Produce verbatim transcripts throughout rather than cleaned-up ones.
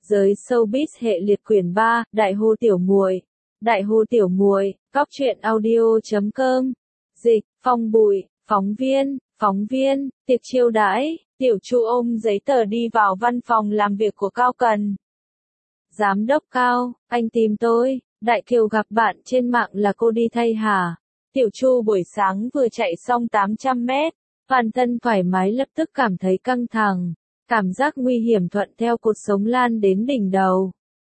Giới showbiz hệ liệt quyển ba, Đại hô tiểu muội. Đại hô tiểu muội, góc truyện audio chấm com. Dịch, Phong Bụi, phóng viên, phóng viên, tiệc chiêu đãi, Tiểu Chu ôm giấy tờ đi vào văn phòng làm việc của Cao Cần. Giám đốc Cao, anh tìm tôi, Đại Kiều gặp bạn trên mạng là cô đi thay hả? Tiểu Chu buổi sáng vừa chạy xong tám trăm mét, toàn thân thoải mái lập tức cảm thấy căng thẳng. Cảm giác nguy hiểm thuận theo cột sống lan đến đỉnh đầu.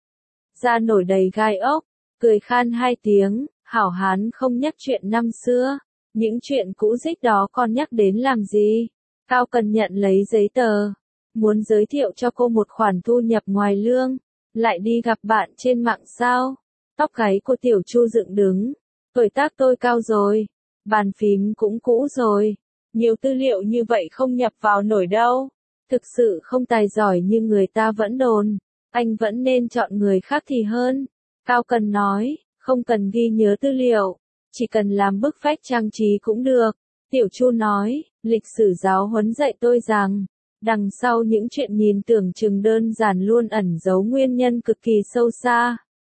Da nổi đầy gai ốc, cười khan hai tiếng, hảo hán không nhắc chuyện năm xưa. Những chuyện cũ rích đó con nhắc đến làm gì? Cao Cần nhận lấy giấy tờ. Muốn giới thiệu cho cô một khoản thu nhập ngoài lương. Lại đi gặp bạn trên mạng sao? Tóc gáy của Tiểu Chu dựng đứng. Tuổi tác tôi cao rồi. Bàn phím cũng cũ rồi. Nhiều tư liệu như vậy không nhập vào nổi đâu. Thực sự không tài giỏi như người ta vẫn đồn, anh vẫn nên chọn người khác thì hơn. Cao Cần nói, không cần ghi nhớ tư liệu, chỉ cần làm bức phách trang trí cũng được. Tiểu Chu nói, lịch sử giáo huấn dạy tôi rằng, đằng sau những chuyện nhìn tưởng chừng đơn giản luôn ẩn giấu nguyên nhân cực kỳ sâu xa.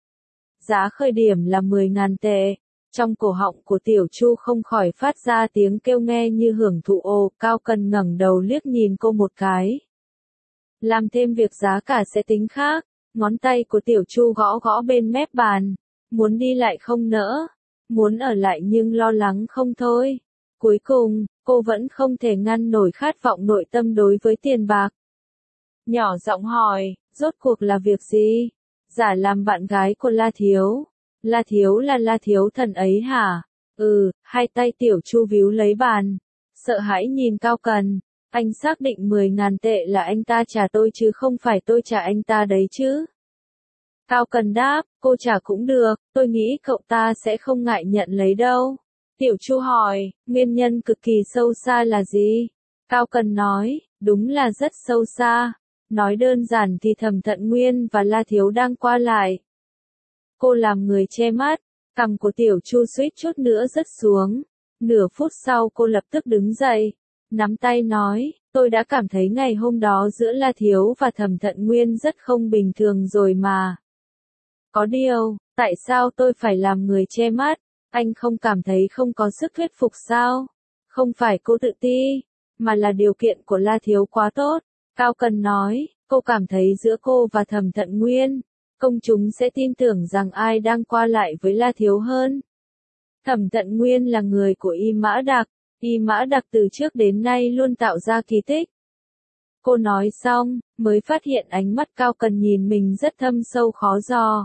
Giá khởi điểm là mười nghìn tệ. Trong cổ họng của Tiểu Chu không khỏi phát ra tiếng kêu nghe như hưởng thụ. Ồ, Cao Cần ngẩng đầu liếc nhìn cô một cái. Làm thêm việc giá cả sẽ tính khác. Ngón tay của Tiểu Chu gõ gõ bên mép bàn. Muốn đi lại không nỡ. Muốn ở lại nhưng lo lắng không thôi. Cuối cùng, cô vẫn không thể ngăn nổi khát vọng nội tâm đối với tiền bạc. Nhỏ giọng hỏi, rốt cuộc là việc gì? Giả làm bạn gái của La Thiếu. La Thiếu là La Thiếu thần ấy hả? Ừ, hai tay Tiểu Chu víu lấy bàn. Sợ hãi nhìn Cao Cần. Anh xác định mười nghìn tệ là anh ta trả tôi chứ không phải tôi trả anh ta đấy chứ. Cao Cần đáp, cô trả cũng được, tôi nghĩ cậu ta sẽ không ngại nhận lấy đâu. Tiểu Chu hỏi, nguyên nhân cực kỳ sâu xa là gì? Cao Cần nói, đúng là rất sâu xa. Nói đơn giản thì Thẩm Thận Nguyên và La Thiếu đang qua lại. Cô làm người che mắt, cằm của Tiểu Chu suýt chút nữa rớt xuống. Nửa phút sau cô lập tức đứng dậy, nắm tay nói, tôi đã cảm thấy ngày hôm đó giữa La Thiếu và Thẩm Thận Nguyên rất không bình thường rồi mà. Có điều, tại sao tôi phải làm người che mắt? Anh không cảm thấy không có sức thuyết phục sao? Không phải cô tự ti, mà là điều kiện của La Thiếu quá tốt. Cao Cần nói, cô cảm thấy giữa cô và Thẩm Thận Nguyên, công chúng sẽ tin tưởng rằng ai đang qua lại với La Thiếu hơn. Thẩm Thận Nguyên là người của Y Mã Đặc, Y Mã Đặc từ trước đến nay luôn tạo ra kỳ tích. Cô nói xong, mới phát hiện ánh mắt Cao Cần nhìn mình rất thâm sâu khó dò.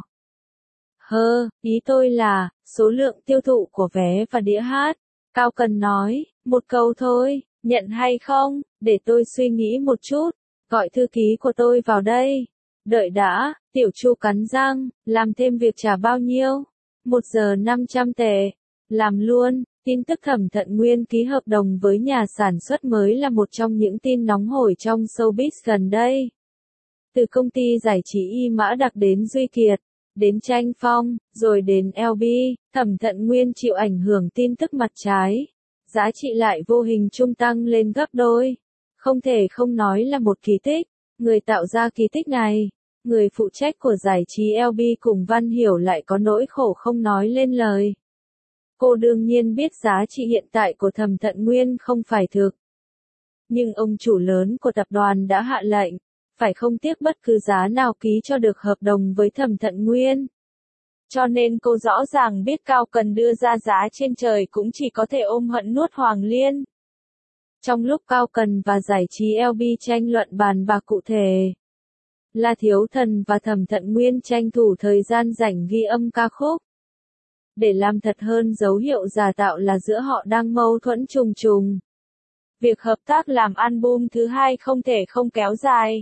Hơ, ý tôi là, số lượng tiêu thụ của vé và đĩa hát. Cao Cần nói, một câu thôi, nhận hay không, để tôi suy nghĩ một chút, gọi thư ký của tôi vào đây. Đợi đã, Tiểu Chu cắn răng, làm thêm việc trả bao nhiêu? Một giờ năm trăm tệ. Làm luôn, tin tức Thẩm Thận Nguyên ký hợp đồng với nhà sản xuất mới là một trong những tin nóng hổi trong showbiz gần đây. Từ công ty giải trí Y Mã Đặc đến Duy Kiệt, đến Tranh Phong, rồi đến lờ bê, Thẩm Thận Nguyên chịu ảnh hưởng tin tức mặt trái. Giá trị lại vô hình trung tăng lên gấp đôi. Không thể không nói là một kỳ tích. Người tạo ra kỳ tích này, người phụ trách của giải trí lờ bê cùng Văn Hiểu lại có nỗi khổ không nói lên lời. Cô đương nhiên biết giá trị hiện tại của Thẩm Thận Nguyên không phải thực. Nhưng ông chủ lớn của tập đoàn đã hạ lệnh, phải không tiếc bất cứ giá nào ký cho được hợp đồng với Thẩm Thận Nguyên. Cho nên cô rõ ràng biết Cao Cần đưa ra giá trên trời cũng chỉ có thể ôm hận nuốt Hoàng Liên. Trong lúc Cao Cần và giải trí lờ bê tranh luận bàn bạc cụ thể, La Thiếu Thần và Thẩm Thận Nguyên tranh thủ thời gian rảnh ghi âm ca khúc. Để làm thật hơn dấu hiệu giả tạo là giữa họ đang mâu thuẫn trùng trùng. Việc hợp tác làm album thứ hai không thể không kéo dài.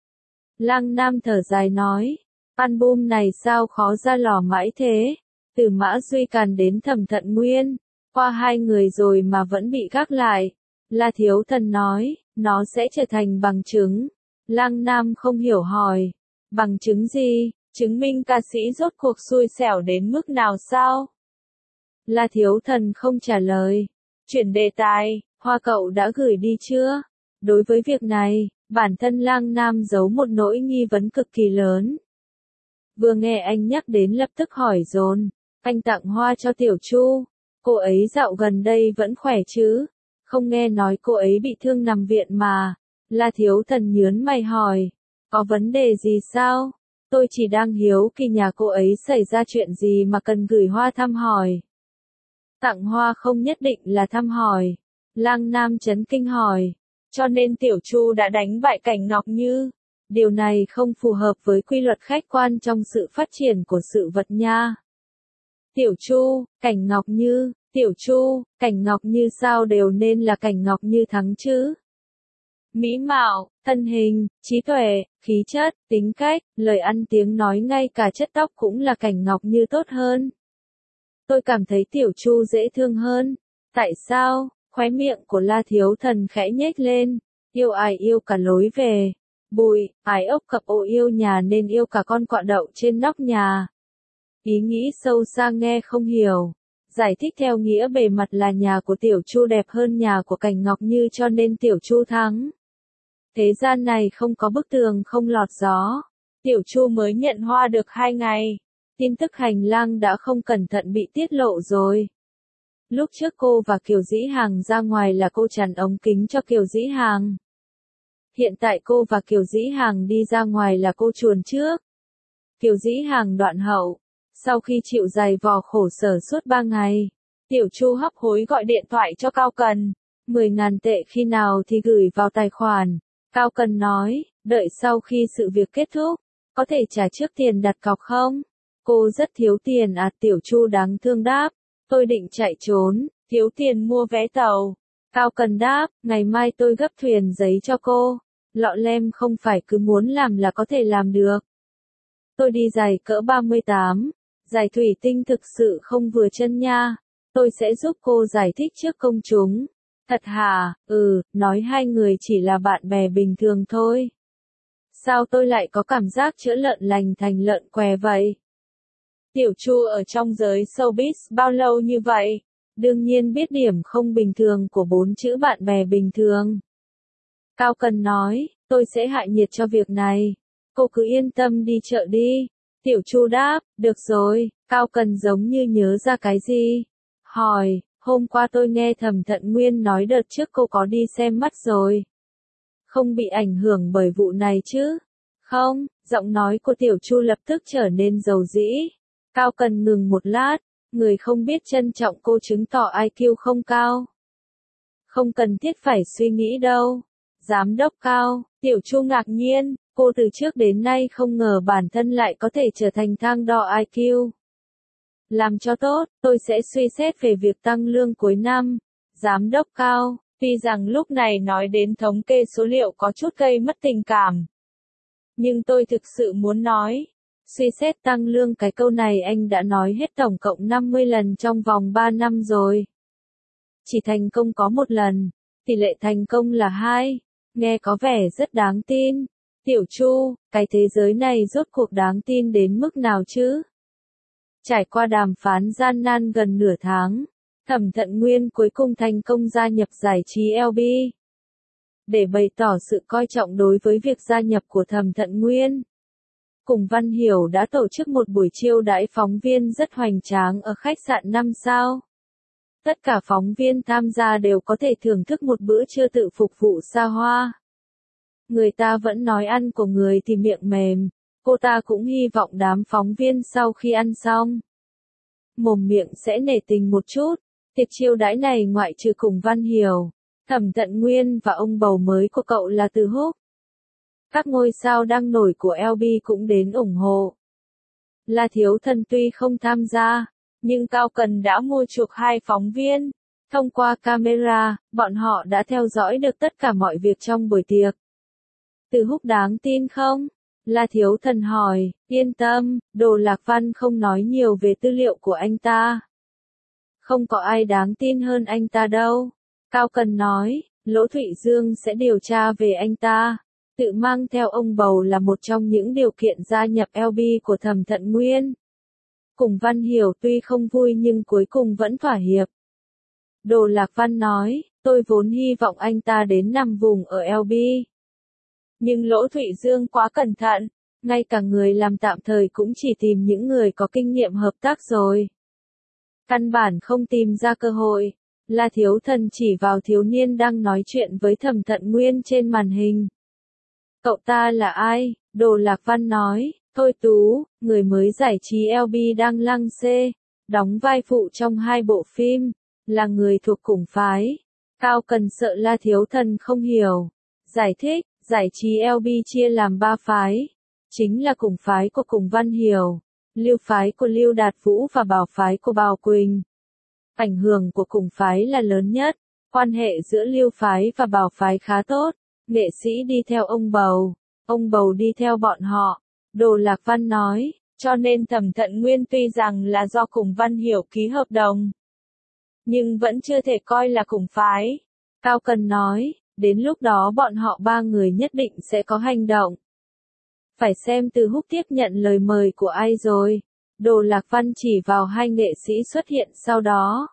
Lăng Nam thở dài nói, album này sao khó ra lò mãi thế, từ Mã Duy Càn đến Thẩm Thận Nguyên, qua hai người rồi mà vẫn bị gác lại. La Thiếu Thần nói, nó sẽ trở thành bằng chứng. Lăng Nam không hiểu hỏi, bằng chứng gì, chứng minh ca sĩ rốt cuộc xui xẻo đến mức nào sao? La Thiếu Thần không trả lời. Chuyển đề tài, Hoa cậu đã gửi đi chưa? Đối với việc này, Bản thân Lang Nam giấu một nỗi nghi vấn cực kỳ lớn. Vừa nghe anh nhắc đến lập tức hỏi dồn, anh tặng hoa cho Tiểu Chu, cô ấy dạo gần đây vẫn khỏe chứ? Không nghe nói cô ấy bị thương nằm viện mà. La Thiếu Thần nhớn mày hỏi, có vấn đề gì sao? Tôi chỉ đang hiếu kỳ nhà cô ấy xảy ra chuyện gì mà cần gửi hoa thăm hỏi. Tặng hoa không nhất định là thăm hỏi. Lang Nam chấn kinh hỏi, cho nên Tiểu Chu đã đánh bại Cảnh Ngọc Như. Điều này không phù hợp với quy luật khách quan trong sự phát triển của sự vật nha. Tiểu Chu, Cảnh Ngọc Như, Tiểu Chu, Cảnh Ngọc Như sao đều nên là Cảnh Ngọc Như thắng chứ? Mỹ mạo, thân hình, trí tuệ, khí chất, tính cách, lời ăn tiếng nói ngay cả chất tóc cũng là Cảnh Ngọc Như tốt hơn. Tôi cảm thấy Tiểu Chu dễ thương hơn. Tại sao? Khóe miệng của La Thiếu Thần khẽ nhếch lên. Yêu ai yêu cả lối về. Bụi, ái ốc cặp ô yêu nhà nên yêu cả con quạ đậu trên nóc nhà. Ý nghĩ sâu xa nghe không hiểu. Giải thích theo nghĩa bề mặt là nhà của Tiểu Chu đẹp hơn nhà của Cảnh Ngọc Như cho nên Tiểu Chu thắng. Thế gian này không có bức tường không lọt gió. Tiểu Chu mới nhận hoa được hai ngày. Tin tức hành lang đã không cẩn thận bị tiết lộ rồi. Lúc trước cô và Kiều Dĩ Hàng ra ngoài là cô chắn ống kính cho Kiều Dĩ Hàng. Hiện tại cô và Kiều Dĩ Hàng đi ra ngoài là cô chuồn trước. Kiều Dĩ Hàng đoạn hậu. Sau khi chịu dày vò khổ sở suốt ba ngày, Tiểu Chu hấp hối gọi điện thoại cho Cao Cần. mười ngàn tệ khi nào thì gửi vào tài khoản. Cao Cần nói, đợi sau khi sự việc kết thúc, có thể trả trước tiền đặt cọc không? Cô rất thiếu tiền à? Tiểu Chu đáng thương đáp, tôi định chạy trốn, thiếu tiền mua vé tàu. Cao Cần đáp, ngày mai tôi gấp thuyền giấy cho cô. Lọ lem không phải cứ muốn làm là có thể làm được. Tôi đi giày cỡ ba mươi tám, giày thủy tinh thực sự không vừa chân nha. Tôi sẽ giúp cô giải thích trước công chúng. Thật hả? Ừ, nói hai người chỉ là bạn bè bình thường thôi. Sao tôi lại có cảm giác chữa lợn lành thành lợn què vậy? Tiểu Chu ở trong giới showbiz bao lâu như vậy? Đương nhiên biết điểm không bình thường của bốn chữ bạn bè bình thường. Cao Cần nói, tôi sẽ hạ nhiệt cho việc này. Cô cứ yên tâm đi chợ đi. Tiểu Chu đáp, được rồi. Cao Cần giống như nhớ ra cái gì. Hỏi, hôm qua tôi nghe Thẩm Thận Nguyên nói đợt trước cô có đi xem mắt rồi. Không bị ảnh hưởng bởi vụ này chứ? Không, giọng nói của Tiểu Chu lập tức trở nên dầu dĩ. Cao Cần ngừng một lát, người không biết trân trọng cô chứng tỏ i kiu không cao. Không cần thiết phải suy nghĩ đâu. Giám đốc Cao, Tiểu Chu ngạc nhiên, cô từ trước đến nay không ngờ bản thân lại có thể trở thành thang đo i kiu. Làm cho tốt, tôi sẽ suy xét về việc tăng lương cuối năm. Giám đốc Cao, tuy rằng lúc này nói đến thống kê số liệu có chút gây mất tình cảm. Nhưng tôi thực sự muốn nói, suy xét tăng lương cái câu này anh đã nói hết tổng cộng năm mươi lần trong vòng ba năm rồi. Chỉ thành công có một lần, tỷ lệ thành công là hai, nghe có vẻ rất đáng tin. Tiểu Chu, cái thế giới này rốt cuộc đáng tin đến mức nào chứ? Trải qua đàm phán gian nan gần nửa tháng, Thẩm Thận Nguyên cuối cùng thành công gia nhập giải trí lờ bê. Để bày tỏ sự coi trọng đối với việc gia nhập của Thẩm Thận Nguyên, cùng Văn Hiểu đã tổ chức một buổi chiêu đãi phóng viên rất hoành tráng ở khách sạn năm sao. Tất cả phóng viên tham gia đều có thể thưởng thức một bữa trưa tự phục vụ xa hoa. Người ta vẫn nói ăn của người thì miệng mềm, cô ta cũng hy vọng đám phóng viên sau khi ăn xong, mồm miệng sẽ nể tình một chút. Tiệc chiêu đãi này ngoại trừ cùng Văn Hiểu, Thẩm Thận Nguyên và ông bầu mới của cậu là Từ Húc, các ngôi sao đang nổi của lờ bê cũng đến ủng hộ. La Thiếu Thần tuy không tham gia, nhưng Cao Cần đã mua chuộc hai phóng viên. Thông qua camera, bọn họ đã theo dõi được tất cả mọi việc trong buổi tiệc. Từ Húc đáng tin không? La Thiếu Thần hỏi, yên tâm, Đồ Lạc Văn không nói nhiều về tư liệu của anh ta. Không có ai đáng tin hơn anh ta đâu. Cao Cần nói, Lỗ Thụy Dương sẽ điều tra về anh ta. Tự mang theo ông bầu là một trong những điều kiện gia nhập lờ bê của Thẩm Thận Nguyên. Cùng Văn Hiểu tuy không vui nhưng cuối cùng vẫn thỏa hiệp. Đồ Lạc Văn nói, tôi vốn hy vọng anh ta đến nằm vùng ở lờ bê. Nhưng Lỗ Thụy Dương quá cẩn thận, ngay cả người làm tạm thời cũng chỉ tìm những người có kinh nghiệm hợp tác rồi. Căn bản không tìm ra cơ hội. La Thiếu Thần chỉ vào thiếu niên đang nói chuyện với Thẩm Thận Nguyên trên màn hình. Cậu ta là ai? Đồ Lạc Văn nói, Thôi Tú, người mới giải trí lờ bê đang lăng xê, đóng vai phụ trong hai bộ phim, là người thuộc Cùng phái. Cao Cần sợ La Thiếu Thần không hiểu. Giải thích, giải trí lờ bê chia làm ba phái. Chính là Cùng phái của Cùng Văn Hiểu, Lưu phái của Lưu Đạt Vũ và Bảo phái của Bảo Quỳnh. Ảnh hưởng của Cùng phái là lớn nhất, quan hệ giữa Lưu phái và Bảo phái khá tốt, nghệ sĩ đi theo ông Bầu, ông Bầu đi theo bọn họ. Đồ Lạc Văn nói, cho nên Thẩm Thận Nguyên tuy rằng là do Cùng Văn Hiểu ký hợp đồng, nhưng vẫn chưa thể coi là cùng phái. Cao Cần nói, đến lúc đó bọn họ ba người nhất định sẽ có hành động. Phải xem Từ Húc tiếp nhận lời mời của ai rồi. Đồ Lạc Văn chỉ vào hai nghệ sĩ xuất hiện sau đó.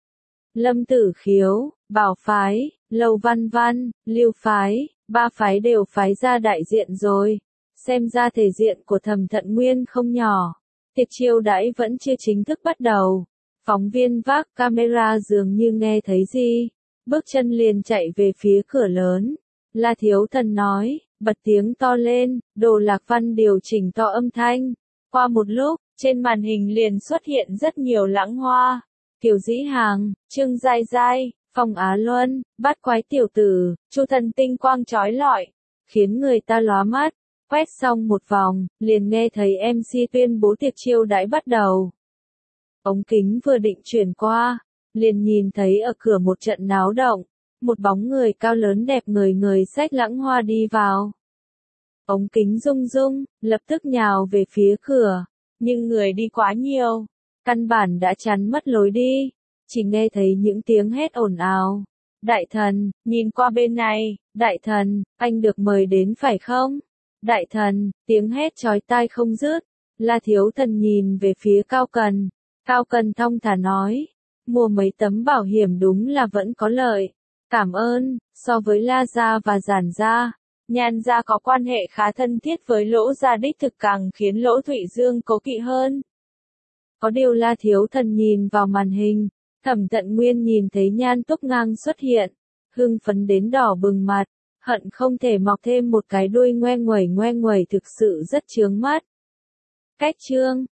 Lâm Tử Khiếu, Bảo phái, Lầu Văn Văn, Lưu phái, ba phái đều phái ra đại diện rồi. Xem ra thể diện của Thẩm Thận Nguyên không nhỏ. Tiệc chiêu đãi vẫn chưa chính thức bắt đầu. Phóng viên vác camera dường như nghe thấy gì, bước chân liền chạy về phía cửa lớn. La Thiếu Thần nói, bật tiếng to lên. Đồ Lạc Văn điều chỉnh to âm thanh. Qua một lúc, trên màn hình liền xuất hiện rất nhiều lãng hoa. Kiều Dĩ Hàng, Trương Giai Giai, Phong Á Luân, Bát Quái Tiểu Tử, Chu Thần tinh quang chói lọi, khiến người ta lóa mắt. Quét xong một vòng, liền nghe thấy em xê tuyên bố tiệc chiêu đãi bắt đầu. Ống kính vừa định chuyển qua, liền nhìn thấy ở cửa một trận náo động, một bóng người cao lớn đẹp người người xách lãng hoa đi vào. Ống kính rung rung, lập tức nhào về phía cửa, nhưng người đi quá nhiều, căn bản đã chắn mất lối đi, chỉ nghe thấy những tiếng hét ồn ào. Đại thần, nhìn qua bên này, đại thần, anh được mời đến phải không? Đại thần, tiếng hét chói tai không dứt. La Thiếu Thần nhìn về phía Cao Cần. Cao Cần thong thả nói, mua mấy tấm bảo hiểm đúng là vẫn có lợi. Cảm ơn. So với La gia và Giản gia, Nhan gia có quan hệ khá thân thiết với Lỗ gia đích thực càng khiến Lỗ Thụy Dương cố kỵ hơn. Có điều La Thiếu Thần nhìn vào màn hình, Thẩm Thận Nguyên nhìn thấy Nhan Túc Ngang xuất hiện, hưng phấn đến đỏ bừng mặt, hận không thể mọc thêm một cái đuôi ngoe nguẩy ngoe nguẩy thực sự rất chướng mắt. Cách chương